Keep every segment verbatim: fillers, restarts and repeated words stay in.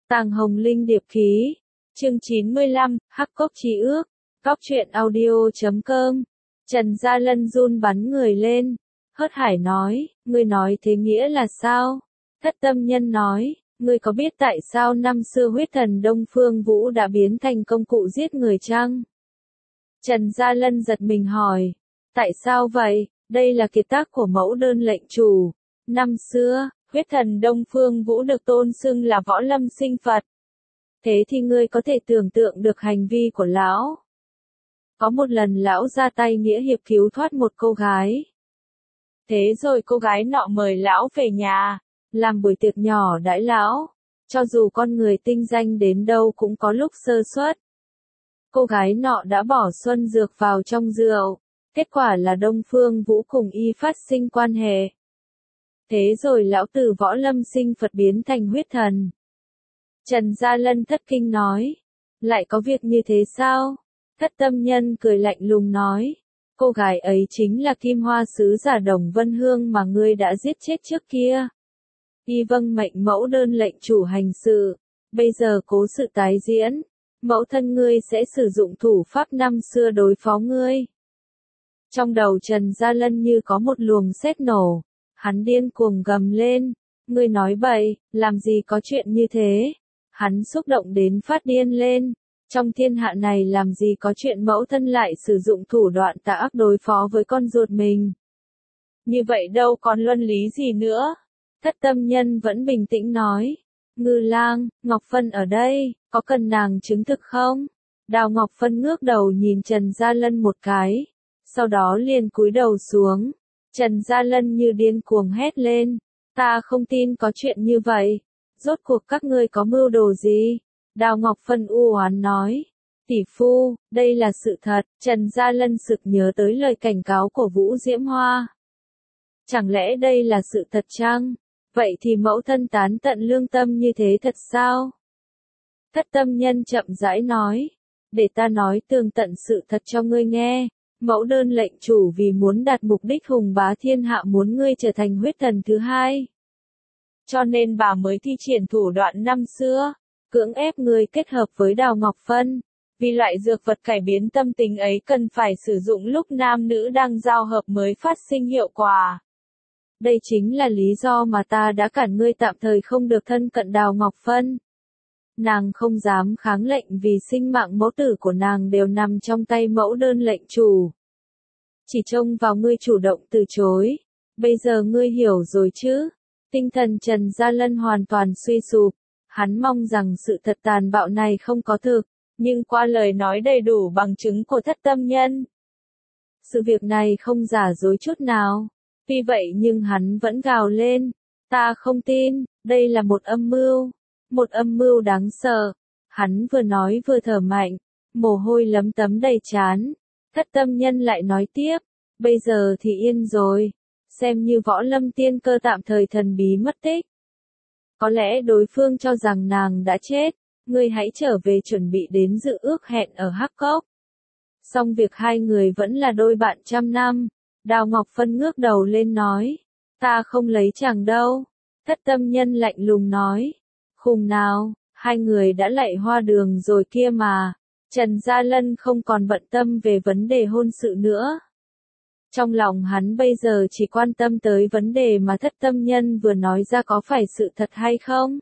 Tàng Hồng Linh điệp khí. Chương chín mươi lăm, Hắc Cốc Chi Ước. Cóc truyện audio chấm com. Trần Gia Lân run bắn người lên. Hớt hải nói, ngươi nói thế nghĩa là sao? Thất tâm nhân nói, ngươi có biết tại sao năm xưa huyết thần Đông Phương Vũ đã biến thành công cụ giết người chăng? Trần Gia Lân giật mình hỏi, tại sao vậy? Đây là kiệt tác của mẫu đơn lệnh chủ. Năm xưa, huyết thần Đông Phương Vũ được tôn xưng là võ lâm sinh Phật. Thế thì ngươi có thể tưởng tượng được hành vi của lão. Có một lần lão ra tay nghĩa hiệp cứu thoát một cô gái. Thế rồi cô gái nọ mời lão về nhà, làm buổi tiệc nhỏ đãi lão. Cho dù con người tinh danh đến đâu cũng có lúc sơ suất. Cô gái nọ đã bỏ xuân dược vào trong rượu. Kết quả là Đông Phương Vũ cùng y phát sinh quan hệ. Thế rồi lão từ võ lâm sinh Phật biến thành huyết thần. Trần Gia Lân thất kinh nói. Lại có việc như thế sao? Thất tâm nhân cười lạnh lùng nói. Cô gái ấy chính là Kim Hoa sứ giả Đồng Vân Hương mà ngươi đã giết chết trước kia. Y vâng mệnh mẫu đơn lệnh chủ hành sự. Bây giờ cố sự tái diễn. Mẫu thân ngươi sẽ sử dụng thủ pháp năm xưa đối phó ngươi. Trong đầu Trần Gia Lân như có một luồng sét nổ. Hắn điên cuồng gầm lên. Ngươi nói bậy, làm gì có chuyện như thế? Hắn xúc động đến phát điên lên. Trong thiên hạ này làm gì có chuyện mẫu thân lại sử dụng thủ đoạn tà ác đối phó với con ruột mình. Như vậy đâu còn luân lý gì nữa. Thất tâm nhân vẫn bình tĩnh nói. Ngư lang, Ngọc Phân ở đây, có cần nàng chứng thực không? Đào Ngọc Phân ngước đầu nhìn Trần Gia Lân một cái. Sau đó liền cúi đầu xuống. Trần Gia Lân như điên cuồng hét lên. Ta không tin có chuyện như vậy. Rốt cuộc các ngươi có mưu đồ gì? Đào Ngọc Phân u oán nói. Tỷ phu, đây là sự thật. Trần Gia Lân sực nhớ tới lời cảnh cáo của Vũ Diễm Hoa. Chẳng lẽ đây là sự thật chăng? Vậy thì mẫu thân tán tận lương tâm như thế thật sao? Thất tâm nhân chậm rãi nói. Để ta nói tường tận sự thật cho ngươi nghe. Mẫu đơn lệnh chủ vì muốn đạt mục đích hùng bá thiên hạ muốn ngươi trở thành huyết thần thứ hai. Cho nên bà mới thi triển thủ đoạn năm xưa, cưỡng ép ngươi kết hợp với Đào Ngọc Phân. Vì loại dược vật cải biến tâm tình ấy cần phải sử dụng lúc nam nữ đang giao hợp mới phát sinh hiệu quả. Đây chính là lý do mà ta đã cản ngươi tạm thời không được thân cận Đào Ngọc Phân. Nàng không dám kháng lệnh vì sinh mạng mẫu tử của nàng đều nằm trong tay mẫu đơn lệnh chủ. Chỉ trông vào ngươi chủ động từ chối. Bây giờ ngươi hiểu rồi chứ? Tinh thần Trần Gia Lân hoàn toàn suy sụp. Hắn mong rằng sự thật tàn bạo này không có thực, nhưng qua lời nói đầy đủ bằng chứng của thất tâm nhân. Sự việc này không giả dối chút nào. Tuy vậy nhưng hắn vẫn gào lên. Ta không tin, đây là một âm mưu. Một âm mưu đáng sợ. Hắn vừa nói vừa thở mạnh. Mồ hôi lấm tấm đầy trán. Thất tâm nhân lại nói tiếp. Bây giờ thì yên rồi. Xem như võ lâm tiên cơ tạm thời thần bí mất tích. Có lẽ đối phương cho rằng nàng đã chết. Ngươi hãy trở về chuẩn bị đến dự ước hẹn ở Hắc Cốc. Xong việc hai người vẫn là đôi bạn trăm năm. Đào Ngọc Phân ngước đầu lên nói. Ta không lấy chàng đâu. Thất tâm nhân lạnh lùng nói. Khùng nào, hai người đã lạy hoa đường rồi kia mà. Trần Gia Lân không còn bận tâm về vấn đề hôn sự nữa. Trong lòng hắn bây giờ chỉ quan tâm tới vấn đề mà thất tâm nhân vừa nói ra có phải sự thật hay không.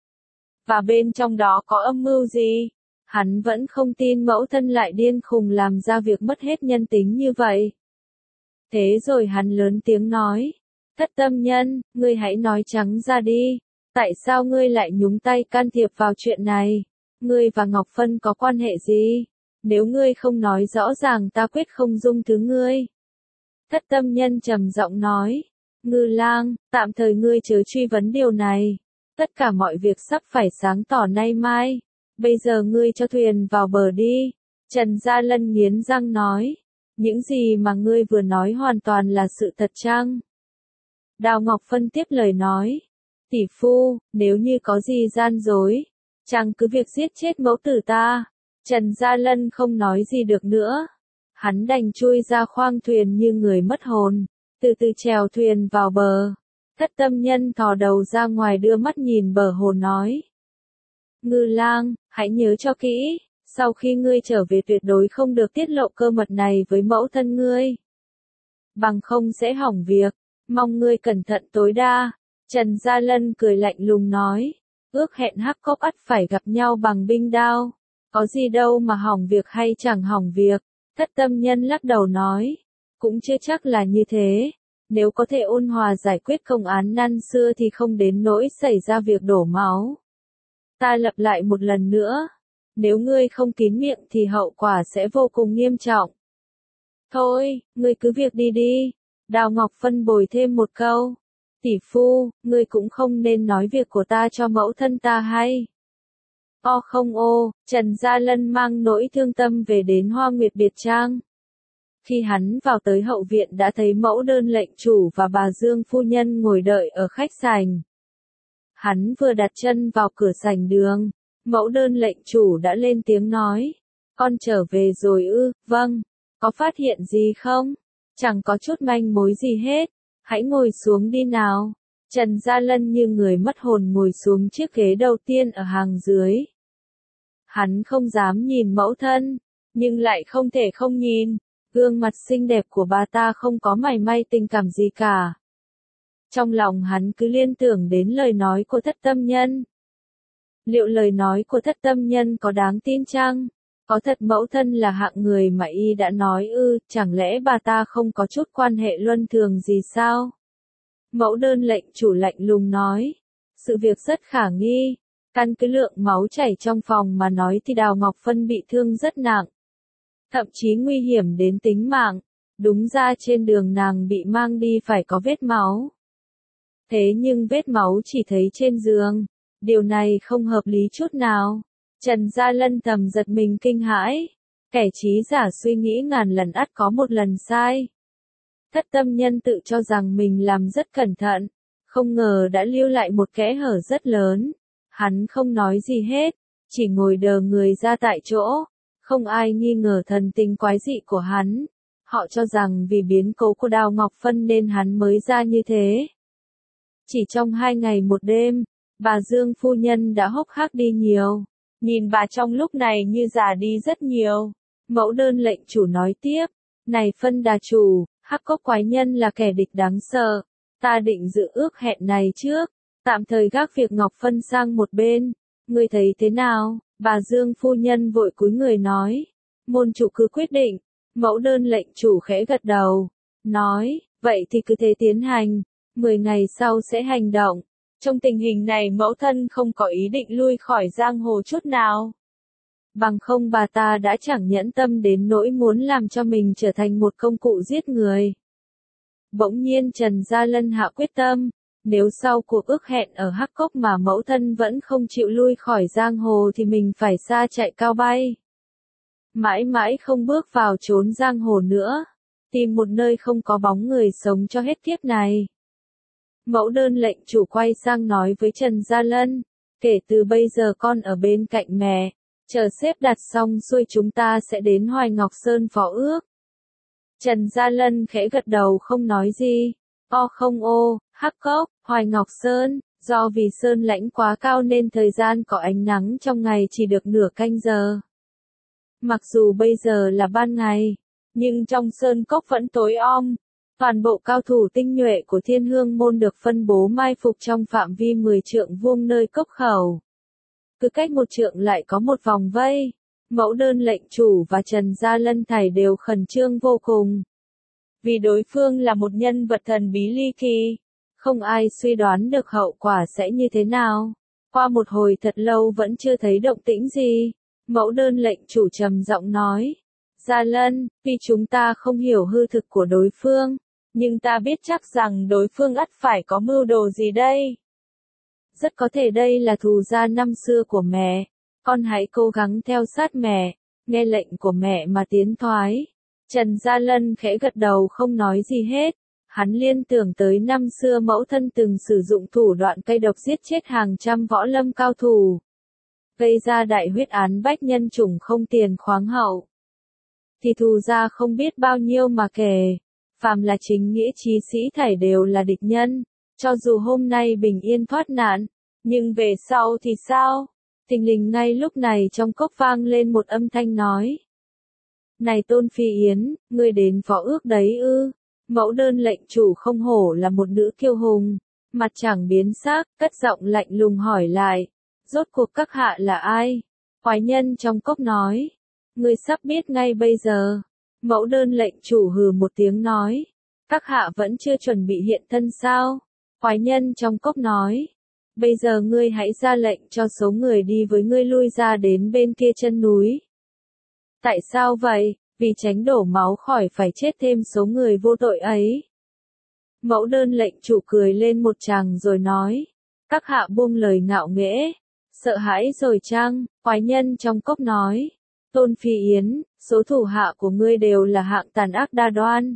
Và bên trong đó có âm mưu gì? Hắn vẫn không tin mẫu thân lại điên khùng làm ra việc mất hết nhân tính như vậy. Thế rồi hắn lớn tiếng nói. Thất tâm nhân, ngươi hãy nói trắng ra đi. Tại sao ngươi lại nhúng tay can thiệp vào chuyện này? Ngươi và Ngọc Phân có quan hệ gì? Nếu ngươi không nói rõ ràng ta quyết không dung thứ ngươi. Thất tâm nhân trầm giọng nói. Ngư lang, tạm thời ngươi chớ truy vấn điều này. Tất cả mọi việc sắp phải sáng tỏ nay mai. Bây giờ ngươi cho thuyền vào bờ đi. Trần Gia Lân nghiến răng nói. Những gì mà ngươi vừa nói hoàn toàn là sự thật chăng? Đào Ngọc Phân tiếp lời nói. Tỷ phu, nếu như có gì gian dối, chàng cứ việc giết chết mẫu tử ta. Trần Gia Lân không nói gì được nữa. Hắn đành chui ra khoang thuyền như người mất hồn, từ từ chèo thuyền vào bờ. Thất tâm nhân thò đầu ra ngoài đưa mắt nhìn bờ hồ nói. Ngư Lang, hãy nhớ cho kỹ, sau khi ngươi trở về tuyệt đối không được tiết lộ cơ mật này với mẫu thân ngươi. Bằng không sẽ hỏng việc, mong ngươi cẩn thận tối đa. Trần Gia Lân cười lạnh lùng nói, ước hẹn Hắc Cốc ắt phải gặp nhau bằng binh đao, có gì đâu mà hỏng việc hay chẳng hỏng việc. Thất tâm nhân lắc đầu nói, cũng chưa chắc là như thế, nếu có thể ôn hòa giải quyết công án năm xưa thì không đến nỗi xảy ra việc đổ máu. Ta lặp lại một lần nữa, nếu ngươi không kín miệng thì hậu quả sẽ vô cùng nghiêm trọng. Thôi, ngươi cứ việc đi đi. Đào Ngọc Phân bồi thêm một câu. Tỷ phu, ngươi cũng không nên nói việc của ta cho mẫu thân ta hay. O không ô, Trần Gia Lân mang nỗi thương tâm về đến Hoa Nguyệt Biệt Trang. Khi hắn vào tới hậu viện đã thấy mẫu đơn lệnh chủ và bà Dương phu nhân ngồi đợi ở khách sảnh. Hắn vừa đặt chân vào cửa sảnh đường, mẫu đơn lệnh chủ đã lên tiếng nói. Con trở về rồi ư, vâng, có phát hiện gì không? Chẳng có chút manh mối gì hết, hãy ngồi xuống đi nào. Trần Gia Lân như người mất hồn ngồi xuống chiếc ghế đầu tiên ở hàng dưới. Hắn không dám nhìn mẫu thân, nhưng lại không thể không nhìn, gương mặt xinh đẹp của bà ta không có mảy may tình cảm gì cả. Trong lòng hắn cứ liên tưởng đến lời nói của thất tâm nhân. Liệu lời nói của thất tâm nhân có đáng tin chăng? Có thật mẫu thân là hạng người mà y đã nói ư, chẳng lẽ bà ta không có chút quan hệ luân thường gì sao? Mẫu đơn lệnh chủ lạnh lùng nói. Sự việc rất khả nghi. Căn cứ lượng máu chảy trong phòng mà nói thì Đào Ngọc Phân bị thương rất nặng. Thậm chí nguy hiểm đến tính mạng. Đúng ra trên đường nàng bị mang đi phải có vết máu. Thế nhưng vết máu chỉ thấy trên giường. Điều này không hợp lý chút nào. Trần Gia Lân thầm giật mình kinh hãi. Kẻ trí giả suy nghĩ ngàn lần ắt có một lần sai. Thất tâm nhân tự cho rằng mình làm rất cẩn thận. Không ngờ đã lưu lại một kẽ hở rất lớn. Hắn không nói gì hết. Chỉ ngồi đờ người ra tại chỗ. Không ai nghi ngờ thần tình quái dị của hắn. Họ cho rằng vì biến cố của Đào Ngọc Phân nên hắn mới ra như thế. Chỉ trong hai ngày một đêm, bà Dương phu nhân đã hốc hác đi nhiều. Nhìn bà trong lúc này như già đi rất nhiều. Mẫu đơn lệnh chủ nói tiếp. Này Phân đà chủ, Hắc Cốc quái nhân là kẻ địch đáng sợ. Ta định dự ước hẹn này trước. Tạm thời gác việc Ngọc Phân sang một bên. Ngươi thấy thế nào? Bà Dương phu nhân vội cúi người nói. Môn chủ cứ quyết định. Mẫu đơn lệnh chủ khẽ gật đầu. Nói, vậy thì cứ thế tiến hành. Mười ngày sau sẽ hành động. Trong tình hình này mẫu thân không có ý định lui khỏi giang hồ chút nào. Bằng không bà ta đã chẳng nhẫn tâm đến nỗi muốn làm cho mình trở thành một công cụ giết người. Bỗng nhiên Trần Gia Lân hạ quyết tâm. Nếu sau cuộc ước hẹn ở Hắc Cốc mà mẫu thân vẫn không chịu lui khỏi giang hồ thì mình phải xa chạy cao bay. Mãi mãi không bước vào chốn giang hồ nữa. Tìm một nơi không có bóng người sống cho hết kiếp này. Mẫu đơn lệnh chủ quay sang nói với Trần Gia Lân. Kể từ bây giờ con ở bên cạnh mẹ. Chờ xếp đặt xong xuôi chúng ta sẽ đến Hoài Ngọc Sơn phó ước. Trần Gia Lân khẽ gật đầu không nói gì. O không ô, Hắc Cốc, Hoài Ngọc Sơn, do vì sơn lãnh quá cao nên thời gian có ánh nắng trong ngày chỉ được nửa canh giờ. Mặc dù bây giờ là ban ngày, nhưng trong sơn cốc vẫn tối om. Toàn bộ cao thủ tinh nhuệ của Thiên Hương môn được phân bố mai phục trong phạm vi mười trượng vuông nơi cốc khẩu. Cứ cách một trượng lại có một vòng vây. Mẫu đơn lệnh chủ và Trần Gia Lân thảy đều khẩn trương vô cùng. Vì đối phương là một nhân vật thần bí ly kỳ. Không ai suy đoán được hậu quả sẽ như thế nào. Qua một hồi thật lâu vẫn chưa thấy động tĩnh gì. Mẫu đơn lệnh chủ trầm giọng nói. Gia Lân, vì chúng ta không hiểu hư thực của đối phương. Nhưng ta biết chắc rằng đối phương ắt phải có mưu đồ gì đây. Rất có thể đây là thù gia năm xưa của mẹ. Con hãy cố gắng theo sát mẹ, nghe lệnh của mẹ mà tiến thoái. Trần Gia Lân khẽ gật đầu không nói gì hết. Hắn liên tưởng tới năm xưa mẫu thân từng sử dụng thủ đoạn cây độc giết chết hàng trăm võ lâm cao thủ. Gây ra đại huyết án bách nhân chủng không tiền khoáng hậu. Thì thù gia không biết bao nhiêu mà kể. Phàm là chính nghĩa chí sĩ thảy đều là địch nhân. Cho dù hôm nay bình yên thoát nạn, nhưng về sau thì sao? Thình lình ngay lúc này trong cốc vang lên một âm thanh nói. Này Tôn Phi Yến, ngươi đến phó ước đấy ư? Mẫu đơn lệnh chủ không hổ là một nữ kiêu hùng, mặt chẳng biến sắc, cất giọng lạnh lùng hỏi lại. Rốt cuộc các hạ là ai? Quái nhân trong cốc nói. Ngươi sắp biết ngay bây giờ. Mẫu đơn lệnh chủ hừ một tiếng nói. Các hạ vẫn chưa chuẩn bị hiện thân sao? Quái nhân trong cốc nói. Bây giờ ngươi hãy ra lệnh cho số người đi với ngươi lui ra đến bên kia chân núi. Tại sao vậy? Vì tránh đổ máu khỏi phải chết thêm số người vô tội ấy. Mẫu đơn lệnh chủ cười lên một tràng rồi nói. Các hạ buông lời ngạo nghễ. Sợ hãi rồi chăng? Quái nhân trong cốc nói. Tôn Phi Yến, số thủ hạ của ngươi đều là hạng tàn ác đa đoan.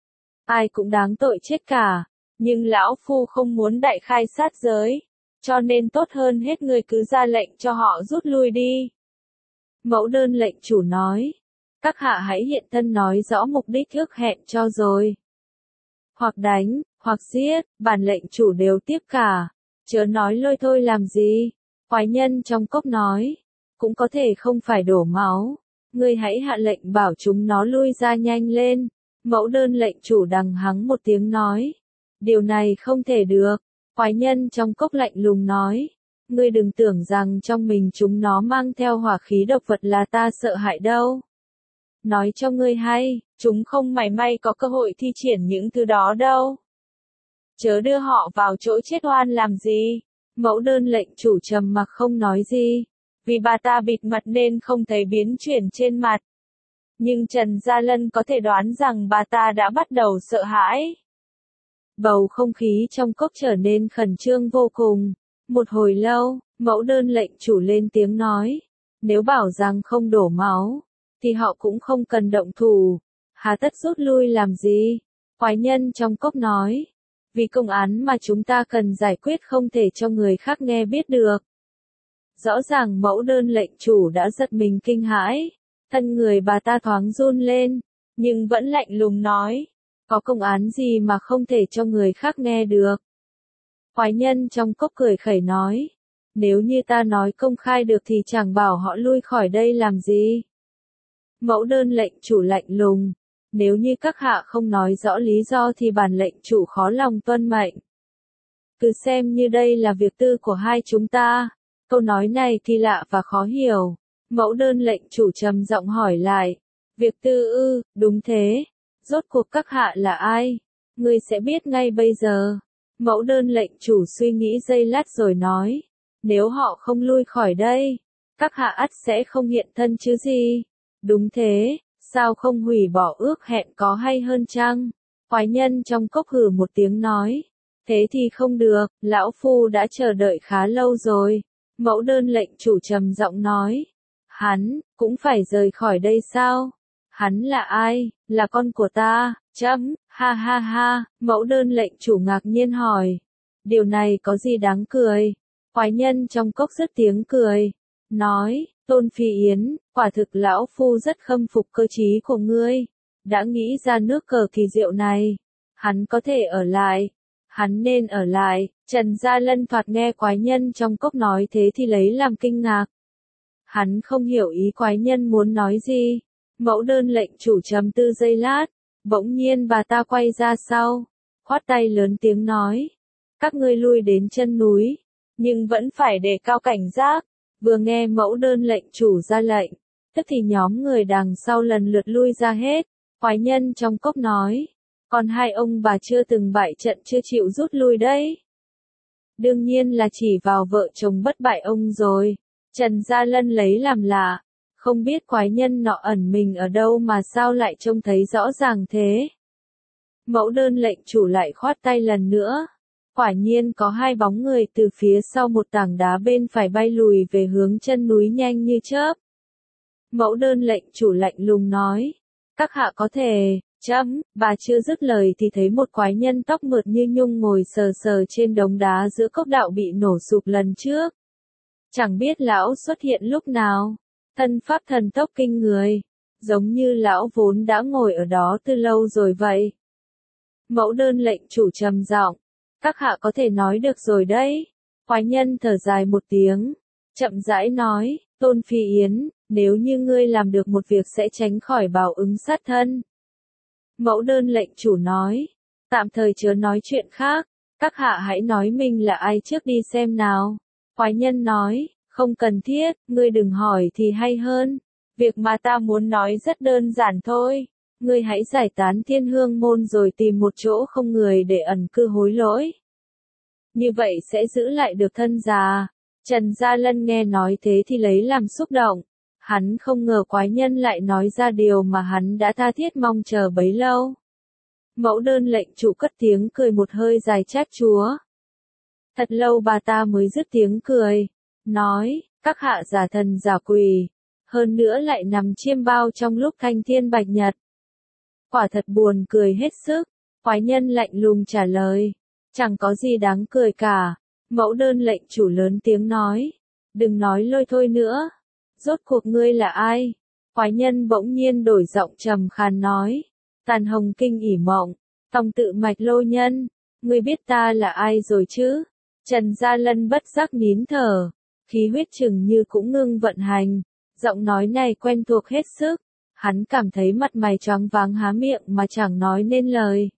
Ai cũng đáng tội chết cả. Nhưng lão phu không muốn đại khai sát giới. Cho nên tốt hơn hết ngươi cứ ra lệnh cho họ rút lui đi. Mẫu đơn lệnh chủ nói. Các hạ hãy hiện thân nói rõ mục đích ước hẹn cho rồi. Hoặc đánh, hoặc giết, bản lệnh chủ đều tiếp cả. Chớ nói lôi thôi làm gì. Quái nhân trong cốc nói. Cũng có thể không phải đổ máu. Ngươi hãy hạ lệnh bảo chúng nó lui ra nhanh lên. Mẫu đơn lệnh chủ đằng hắng một tiếng nói. Điều này không thể được. Quái nhân trong cốc lạnh lùng nói. Ngươi đừng tưởng rằng trong mình chúng nó mang theo hỏa khí độc vật là ta sợ hãi đâu. Nói cho ngươi hay, chúng không mảy may có cơ hội thi triển những thứ đó đâu. Chớ đưa họ vào chỗ chết oan làm gì. Mẫu đơn lệnh chủ trầm mặc không nói gì. Vì bà ta bịt mặt nên không thấy biến chuyển trên mặt. Nhưng Trần Gia Lân có thể đoán rằng bà ta đã bắt đầu sợ hãi. Bầu không khí trong cốc trở nên khẩn trương vô cùng. Một hồi lâu, mẫu đơn lệnh chủ lên tiếng nói. Nếu bảo rằng không đổ máu, thì họ cũng không cần động thủ. Hà tất rút lui làm gì? Quái nhân trong cốc nói. Vì công án mà chúng ta cần giải quyết không thể cho người khác nghe biết được. Rõ ràng mẫu đơn lệnh chủ đã giật mình kinh hãi. Thân người bà ta thoáng run lên, nhưng vẫn lạnh lùng nói. Có công án gì mà không thể cho người khác nghe được? Quái nhân trong cốc cười khẩy nói. Nếu như ta nói công khai được thì chẳng bảo họ lui khỏi đây làm gì. Mẫu đơn lệnh chủ lạnh lùng. Nếu như các hạ không nói rõ lý do thì bản lệnh chủ khó lòng tuân mệnh. Cứ xem như đây là việc tư của hai chúng ta. Câu nói này thì lạ và khó hiểu. Mẫu đơn lệnh chủ trầm giọng hỏi lại. Việc tư ư, đúng thế. Rốt cuộc các hạ là ai? Ngươi sẽ biết ngay bây giờ. Mẫu đơn lệnh chủ suy nghĩ giây lát rồi nói. Nếu họ không lui khỏi đây, các hạ ắt sẽ không hiện thân chứ gì. Đúng thế, sao không hủy bỏ ước hẹn có hay hơn chăng? Quái nhân trong cốc hừ một tiếng nói. Thế thì không được, lão phu đã chờ đợi khá lâu rồi. Mẫu đơn lệnh chủ trầm giọng nói. Hắn, cũng phải rời khỏi đây sao? Hắn là ai? Là con của ta, chấm, ha ha ha, mẫu đơn lệnh chủ ngạc nhiên hỏi. Điều này có gì đáng cười? Quái nhân trong cốc rất tiếng cười. Nói, Tôn Phi Yến, quả thực lão phu rất khâm phục cơ trí của ngươi. Đã nghĩ ra nước cờ kỳ diệu này. Hắn có thể ở lại. Hắn nên ở lại. Trần Gia Lân thoạt nghe quái nhân trong cốc nói thế thì lấy làm kinh ngạc. Hắn không hiểu ý quái nhân muốn nói gì. Mẫu đơn lệnh chủ trầm tư giây lát. Bỗng nhiên bà ta quay ra sau. Khoát tay lớn tiếng nói. Các ngươi lui đến chân núi. Nhưng vẫn phải đề cao cảnh giác. Vừa nghe mẫu đơn lệnh chủ ra lệnh. Tức thì nhóm người đằng sau lần lượt lui ra hết. Quái nhân trong cốc nói. Còn hai ông bà chưa từng bại trận chưa chịu rút lui đấy. Đương nhiên là chỉ vào vợ chồng bất bại ông rồi. Trần Gia Lân lấy làm lạ. Không biết quái nhân nọ ẩn mình ở đâu mà sao lại trông thấy rõ ràng thế. Mẫu đơn lệnh chủ lại khoát tay lần nữa. Quả nhiên có hai bóng người từ phía sau một tảng đá bên phải bay lùi về hướng chân núi nhanh như chớp. Mẫu đơn lệnh chủ lạnh lùng nói. Các hạ có thể, chấm, bà chưa dứt lời thì thấy một quái nhân tóc mượt như nhung ngồi sờ sờ trên đống đá giữa cốc đạo bị nổ sụp lần trước. Chẳng biết lão xuất hiện lúc nào. Thân pháp thần tốc kinh người. Giống như lão vốn đã ngồi ở đó từ lâu rồi vậy. Mẫu đơn lệnh chủ trầm giọng. Các hạ có thể nói được rồi đấy. Quái nhân thở dài một tiếng. chậm rãi nói, Tôn Phi Yến, nếu như ngươi làm được một việc sẽ tránh khỏi báo ứng sát thân. Mẫu đơn lệnh chủ nói, tạm thời chớ nói chuyện khác, các hạ hãy nói mình là ai trước đi xem nào. Quái nhân nói, không cần thiết, ngươi đừng hỏi thì hay hơn. Việc mà ta muốn nói rất đơn giản thôi. Ngươi hãy giải tán Thiên Hương môn rồi tìm một chỗ không người để ẩn cư hối lỗi. Như vậy sẽ giữ lại được thân già. Trần Gia Lân nghe nói thế thì lấy làm xúc động. Hắn không ngờ quái nhân lại nói ra điều mà hắn đã tha thiết mong chờ bấy lâu. Mẫu đơn lệnh chủ cất tiếng cười một hơi dài chát chúa. Thật lâu bà ta mới dứt tiếng cười. Nói, các hạ giả thần giả quỷ. Hơn nữa lại nằm chiêm bao trong lúc thanh thiên bạch nhật. Quả thật buồn cười hết sức. Quái nhân lạnh lùng trả lời. Chẳng có gì đáng cười cả. Mẫu đơn lệnh chủ lớn tiếng nói. Đừng nói lôi thôi nữa. Rốt cuộc ngươi là ai? Quái nhân bỗng nhiên đổi giọng trầm khàn nói. Tàn hồng kinh ỉ mộng. Tòng tự mạch lô nhân. Ngươi biết ta là ai rồi chứ? Trần Gia Lân bất giác nín thở. Khí huyết chừng như cũng ngưng vận hành. Giọng nói này quen thuộc hết sức. Hắn cảm thấy mặt mày choáng váng há miệng mà chẳng nói nên lời.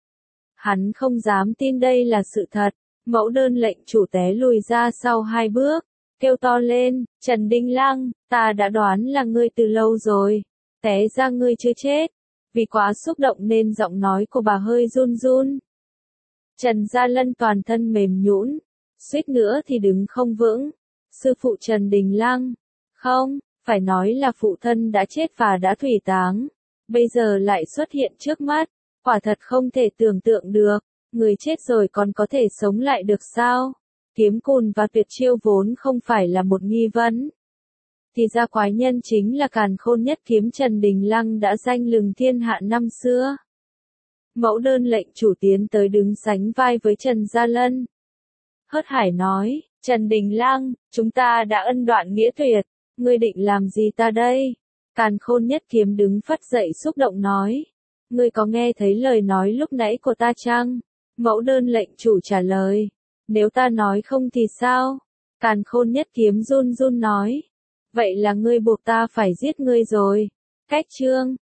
Hắn không dám tin đây là sự thật. Mẫu đơn lệnh chủ té lùi ra sau hai bước. Kêu to lên, Trần Đinh Lăng, ta đã đoán là ngươi từ lâu rồi. Té ra ngươi chưa chết. Vì quá xúc động nên giọng nói của bà hơi run run. Trần Gia Lân toàn thân mềm nhũn, suýt nữa thì đứng không vững. Sư phụ Trần Đình Lăng. Không, phải nói là phụ thân đã chết và đã thủy táng. Bây giờ lại xuất hiện trước mắt. Quả thật không thể tưởng tượng được. Người chết rồi còn có thể sống lại được sao? Kiếm cùn và tuyệt chiêu vốn không phải là một nghi vấn. Thì ra quái nhân chính là càn khôn nhất kiếm Trần Đình Lăng đã danh lừng thiên hạ năm xưa. Mẫu đơn lệnh chủ tiến tới đứng sánh vai với Trần Gia Lân. Hớt hải nói, Trần Đình Lăng, chúng ta đã ân đoạn nghĩa tuyệt, ngươi định làm gì ta đây? Càn khôn nhất kiếm đứng phất dậy xúc động nói. Ngươi có nghe thấy lời nói lúc nãy của ta chăng? Mẫu đơn lệnh chủ trả lời. Nếu ta nói không thì sao? Càn khôn nhất kiếm run run nói. Vậy là ngươi buộc ta phải giết ngươi rồi. Cách chương.